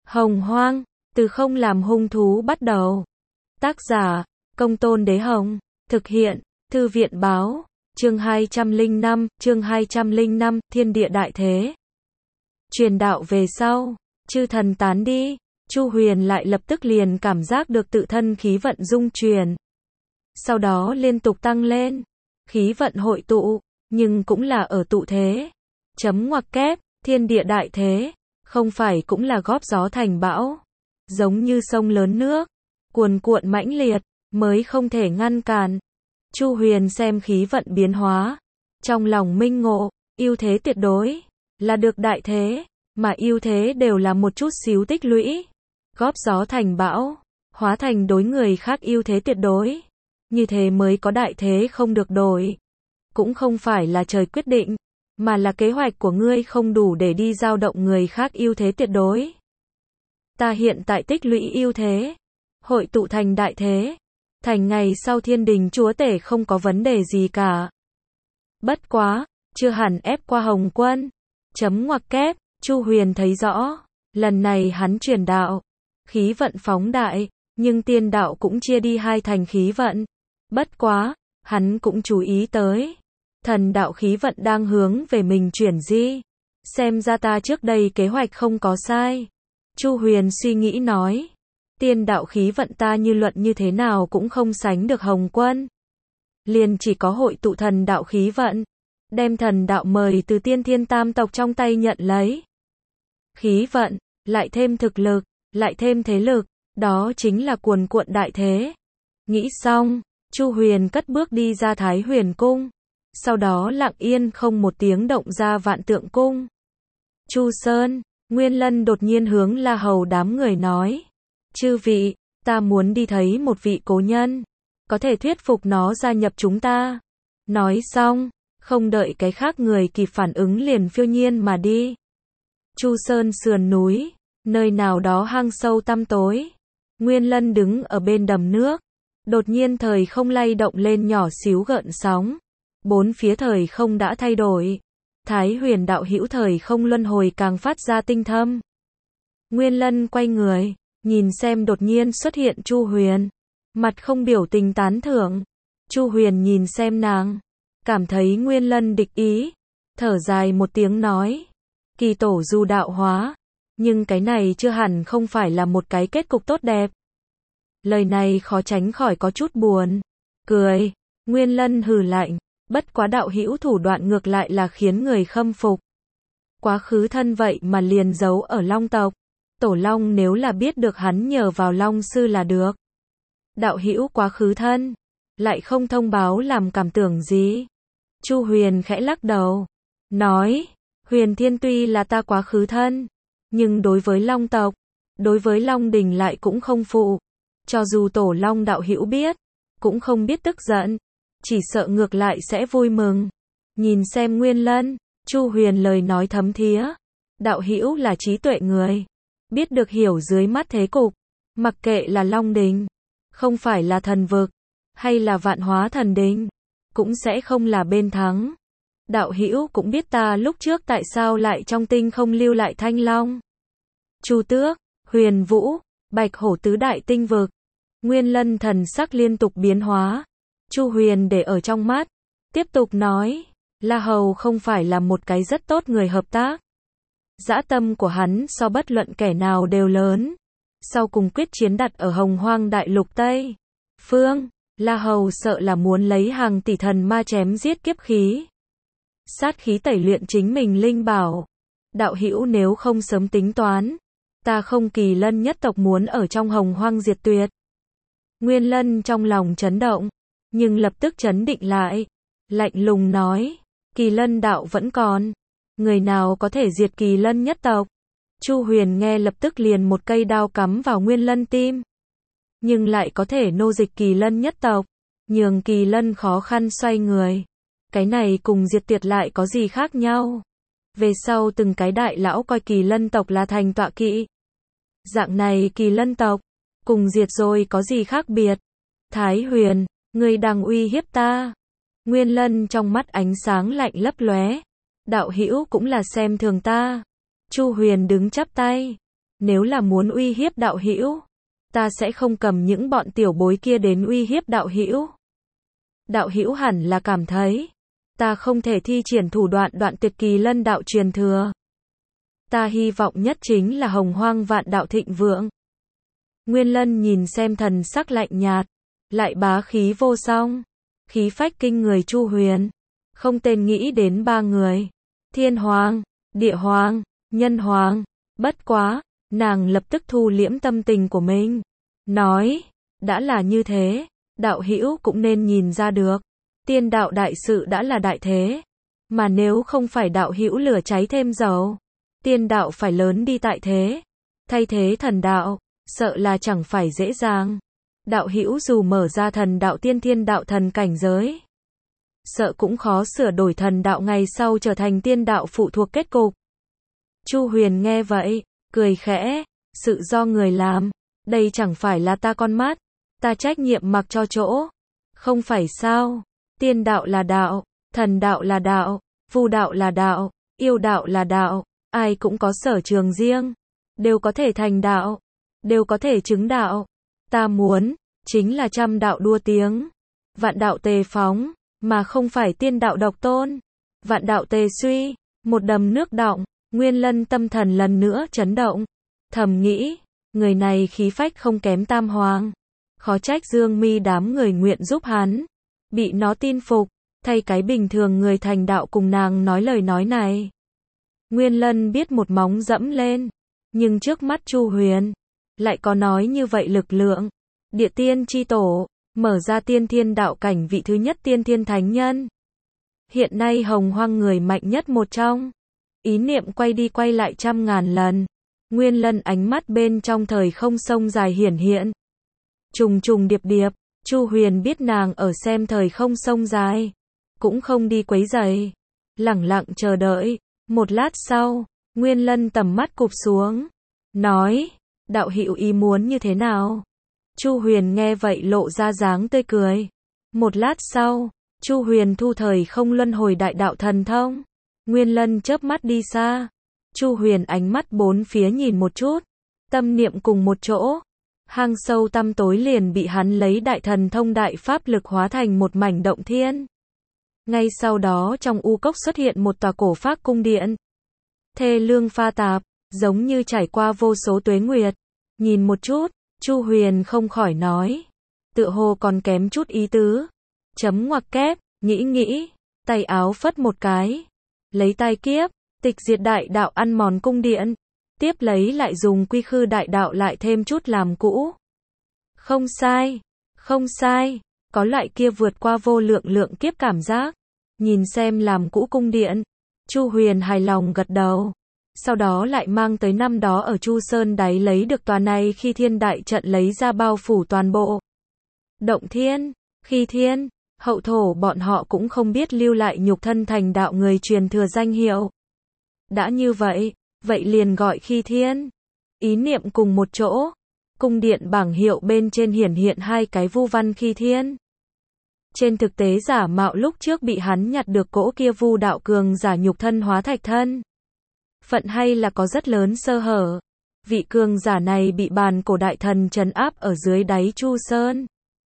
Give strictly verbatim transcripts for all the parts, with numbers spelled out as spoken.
Hồng Hoang, từ không làm hung thú bắt đầu. Tác giả, Công Tôn Đế Hồng. Thực hiện, Thư viện Báo. Chương hai trăm lẻ năm, chương hai trăm lẻ năm, Thiên Địa Đại Thế. Truyền đạo về sau, chư thần tán đi, Chu Huyền lại lập tức liền cảm giác được tự thân khí vận dung chuyển. Sau đó liên tục tăng lên, khí vận hội tụ, nhưng cũng là ở tụ thế. Chấm ngoặc kép, Thiên Địa Đại Thế, không phải cũng là góp gió thành bão, giống như sông lớn nước, cuồn cuộn mãnh liệt, mới không thể ngăn cản. Chu Huyền xem khí vận biến hóa, trong lòng minh ngộ, ưu thế tuyệt đối, là được đại thế, mà ưu thế đều là một chút xíu tích lũy, góp gió thành bão, hóa thành đối người khác ưu thế tuyệt đối, như thế mới có đại thế không được đổi. Cũng không phải là trời quyết định, mà là kế hoạch của ngươi không đủ để đi dao động người khác ưu thế tuyệt đối. Ta hiện tại tích lũy ưu thế, hội tụ thành đại thế, thành ngày sau thiên đình chúa tể không có vấn đề gì cả. Bất quá, chưa hẳn ép qua Hồng Quân. Chấm ngoặc kép, Chu Huyền thấy rõ, lần này hắn truyền đạo, khí vận phóng đại, nhưng tiên đạo cũng chia đi hai thành khí vận. Bất quá, hắn cũng chú ý tới, thần đạo khí vận đang hướng về mình chuyển di. Xem ra ta trước đây kế hoạch không có sai. Chu Huyền suy nghĩ nói, tiên đạo khí vận ta như luận như thế nào cũng không sánh được Hồng Quân. Liền chỉ có hội tụ thần đạo khí vận, đem thần đạo mời từ tiên thiên tam tộc trong tay nhận lấy. Khí vận, lại thêm thực lực, lại thêm thế lực, đó chính là cuồn cuộn đại thế. Nghĩ xong, Chu Huyền cất bước đi ra Thái Huyền Cung, sau đó lặng yên không một tiếng động ra Vạn Tượng Cung. Chu Sơn, Nguyên Lân đột nhiên hướng La Hầu đám người nói, chư vị, ta muốn đi thấy một vị cố nhân, có thể thuyết phục nó gia nhập chúng ta. Nói xong, không đợi cái khác người kịp phản ứng liền phiêu nhiên mà đi. Chu Sơn sườn núi, nơi nào đó hang sâu tăm tối. Nguyên Lân đứng ở bên đầm nước, đột nhiên thời không lay động lên nhỏ xíu gợn sóng. Bốn phía thời không đã thay đổi. Thái Huyền đạo hữu thời không luân hồi càng phát ra tinh thâm. Nguyên Lân quay người, nhìn xem đột nhiên xuất hiện Chu Huyền, mặt không biểu tình tán thưởng. Chu Huyền nhìn xem nàng, cảm thấy Nguyên Lân địch ý, thở dài một tiếng nói, kỳ tổ dù đạo hóa, nhưng cái này chưa hẳn không phải là một cái kết cục tốt đẹp. Lời này khó tránh khỏi có chút buồn. Cười, Nguyên Lân hừ lạnh, bất quá đạo hữu thủ đoạn ngược lại là khiến người khâm phục. Quá khứ thân vậy mà liền giấu ở Long tộc. Tổ Long nếu là biết được hắn nhờ vào Long sư là được. Đạo hữu quá khứ thân, lại không thông báo làm cảm tưởng gì. Chu Huyền khẽ lắc đầu, nói, Huyền Thiên tuy là ta quá khứ thân, nhưng đối với Long tộc, đối với Long đình lại cũng không phụ. Cho dù Tổ Long đạo hữu biết, cũng không biết tức giận, chỉ sợ ngược lại sẽ vui mừng. Nhìn xem Nguyên Lân, Chu Huyền lời nói thấm thía, đạo hữu là trí tuệ người, biết được hiểu dưới mắt thế cục, mặc kệ là Long đình, không phải là thần vực, hay là Vạn Hóa thần đình, cũng sẽ không là bên thắng. Đạo hữu cũng biết ta lúc trước tại sao lại trong tinh không lưu lại Thanh Long, Chu Tước, Huyền Vũ, Bạch Hổ tứ đại tinh vực. Nguyên Lân thần sắc liên tục biến hóa, Chu Huyền để ở trong mắt, tiếp tục nói, La Hầu không phải là một cái rất tốt người hợp tác. Dã tâm của hắn so bất luận kẻ nào đều lớn. Sau cùng quyết chiến đặt ở Hồng Hoang đại lục Tây Phương, La Hầu sợ là muốn lấy hàng tỷ thần ma chém giết kiếp khí. Sát khí tẩy luyện chính mình linh bảo. Đạo hữu nếu không sớm tính toán, ta không Kỳ Lân nhất tộc muốn ở trong Hồng Hoang diệt tuyệt. Nguyên Lân trong lòng chấn động, nhưng lập tức chấn định lại, lạnh lùng nói, Kỳ Lân đạo vẫn còn, người nào có thể diệt Kỳ Lân nhất tộc? Chu Huyền nghe lập tức liền một cây đao cắm vào Nguyên Lân tim, nhưng lại có thể nô dịch Kỳ Lân nhất tộc, nhường Kỳ Lân khó khăn xoay người. Cái này cùng diệt tuyệt lại có gì khác nhau? Về sau từng cái đại lão coi Kỳ Lân tộc là thành tọa kỵ. Dạng này Kỳ Lân tộc, cùng diệt rồi có gì khác biệt? Thái Huyền, ngươi đang uy hiếp ta. Nguyên Lân trong mắt ánh sáng lạnh lấp lóe. Đạo hữu cũng là xem thường ta. Chu Huyền đứng chắp tay, Nếu là muốn uy hiếp đạo hữu, ta sẽ không cầm những bọn tiểu bối kia đến uy hiếp đạo hữu. Đạo hữu hẳn là cảm thấy, ta không thể thi triển thủ đoạn đoạn tuyệt kỳ lân đạo truyền thừa. Ta hy vọng nhất chính là hồng hoang vạn đạo thịnh vượng. Nguyên Lân nhìn xem thần sắc lạnh nhạt, lại bá khí vô song, khí phách kinh người Chu Huyền, không tên nghĩ đến ba người, Thiên Hoàng, Địa Hoàng, Nhân Hoàng, bất quá, nàng lập tức thu liễm tâm tình của mình, nói, đã là như thế, đạo hữu cũng nên nhìn ra được, tiên đạo đại sự đã là đại thế, mà nếu không phải đạo hữu lửa cháy thêm dầu, tiên đạo phải lớn đi tại thế, thay thế thần đạo, sợ là chẳng phải dễ dàng. Đạo hữu dù mở ra thần đạo tiên thiên đạo thần cảnh giới, sợ cũng khó sửa đổi thần đạo ngày sau trở thành tiên đạo phụ thuộc kết cục. Chu Huyền nghe vậy, cười khẽ, sự do người làm, đây chẳng phải là ta con mắt, ta trách nhiệm mặc cho chỗ, không phải sao, tiên đạo là đạo, thần đạo là đạo, vu đạo là đạo, yêu đạo là đạo, ai cũng có sở trường riêng, đều có thể thành đạo, đều có thể chứng đạo. Ta muốn, chính là trăm đạo đua tiếng, vạn đạo tề phóng, mà không phải tiên đạo độc tôn, vạn đạo tề suy, một đầm nước đọng. Nguyên Lân tâm thần lần nữa chấn động, thầm nghĩ, người này khí phách không kém Tam Hoàng, khó trách Dương Mi đám người nguyện giúp hắn, bị nó tin phục, thay cái bình thường người thành đạo cùng nàng nói lời nói này. Nguyên Lân biết một móng dẫm lên, nhưng trước mắt Chu Huyền, lại có nói như vậy lực lượng, địa tiên chi tổ, mở ra tiên thiên đạo cảnh vị thứ nhất tiên thiên thánh nhân. Hiện nay hồng hoang người mạnh nhất một trong. Ý niệm quay đi quay lại trăm ngàn lần, Nguyên Lân ánh mắt bên trong thời không sông dài hiển hiện. Trùng trùng điệp điệp, Chu Huyền biết nàng ở xem thời không sông dài, cũng không đi quấy rầy, lẳng lặng chờ đợi. Một lát sau, Nguyên Lân tầm mắt cụp xuống, nói, đạo hữu ý muốn như thế nào? Chu Huyền nghe vậy lộ ra dáng tươi cười. Một lát sau, Chu Huyền thu thời không luân hồi đại đạo thần thông. Nguyên Lân chớp mắt đi xa. Chu Huyền ánh mắt bốn phía nhìn một chút, tâm niệm cùng một chỗ, hang sâu tăm tối liền bị hắn lấy đại thần thông đại pháp lực hóa thành một mảnh động thiên. Ngay sau đó trong u cốc xuất hiện một tòa cổ phác cung điện. Thê lương pha tạp, giống như trải qua vô số tuế nguyệt. Nhìn một chút, Chu Huyền không khỏi nói, tựa hồ còn kém chút ý tứ. Chấm ngoặc kép, nghĩ nghĩ, tay áo phất một cái, lấy tai kiếp, tịch diệt đại đạo ăn mòn cung điện, tiếp lấy lại dùng quy khư đại đạo lại thêm chút làm cũ. Không sai, không sai, có loại kia vượt qua vô lượng lượng kiếp cảm giác. Nhìn xem làm cũ cung điện, Chu Huyền hài lòng gật đầu. Sau đó lại mang tới năm đó ở Chu Sơn đáy lấy được tòa này khi thiên đại trận lấy ra bao phủ toàn bộ. Động thiên, khi thiên, hậu thổ bọn họ cũng không biết lưu lại nhục thân thành đạo người truyền thừa danh hiệu. Đã như vậy, vậy liền gọi khi thiên. Ý niệm cùng một chỗ, cung điện bảng hiệu bên trên hiển hiện hai cái vu văn khi thiên. Trên thực tế giả mạo lúc trước bị hắn nhặt được cỗ kia vu đạo cường giả nhục thân hóa thạch thân. Phận hay là có rất lớn sơ hở. Vị cường giả này bị bàn cổ đại thần trấn áp ở dưới đáy Chu Sơn.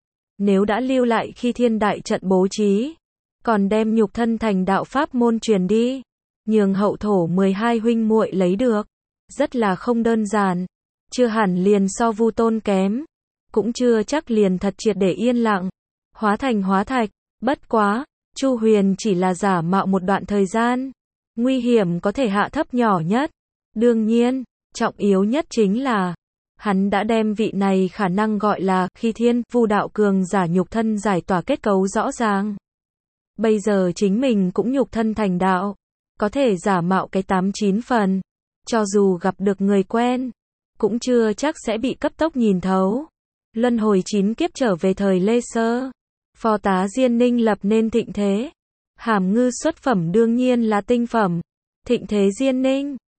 Nếu đã lưu lại khi thiên đại trận bố trí, còn đem nhục thân thành đạo pháp môn truyền đi, nhường hậu thổ mười hai huynh muội lấy được, rất là không đơn giản, chưa hẳn liền so vu tôn kém, cũng chưa chắc liền thật triệt để yên lặng, hóa thành hóa thạch, bất quá, Chu Huyền chỉ là giả mạo một đoạn thời gian, nguy hiểm có thể hạ thấp nhỏ nhất, đương nhiên, trọng yếu nhất chính là, hắn đã đem vị này khả năng gọi là khi thiên vu đạo cường giả nhục thân giải tỏa kết cấu rõ ràng. Bây giờ chính mình cũng nhục thân thành đạo, có thể giả mạo cái tám chín phần, cho dù gặp được người quen, cũng chưa chắc sẽ bị cấp tốc nhìn thấu. Luân hồi chín kiếp trở về thời Lê Sơ, phó tá Diên Ninh lập nên thịnh thế. Hàm Ngư xuất phẩm đương nhiên là tinh phẩm. Thịnh thế Diên Ninh,